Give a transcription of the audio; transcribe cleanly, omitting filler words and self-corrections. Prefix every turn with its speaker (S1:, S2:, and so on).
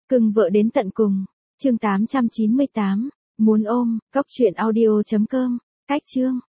S1: Cưng vợ đến tận cùng. Chương 898. Muốn ôm. Cốc truyện audio.com. Cách chương.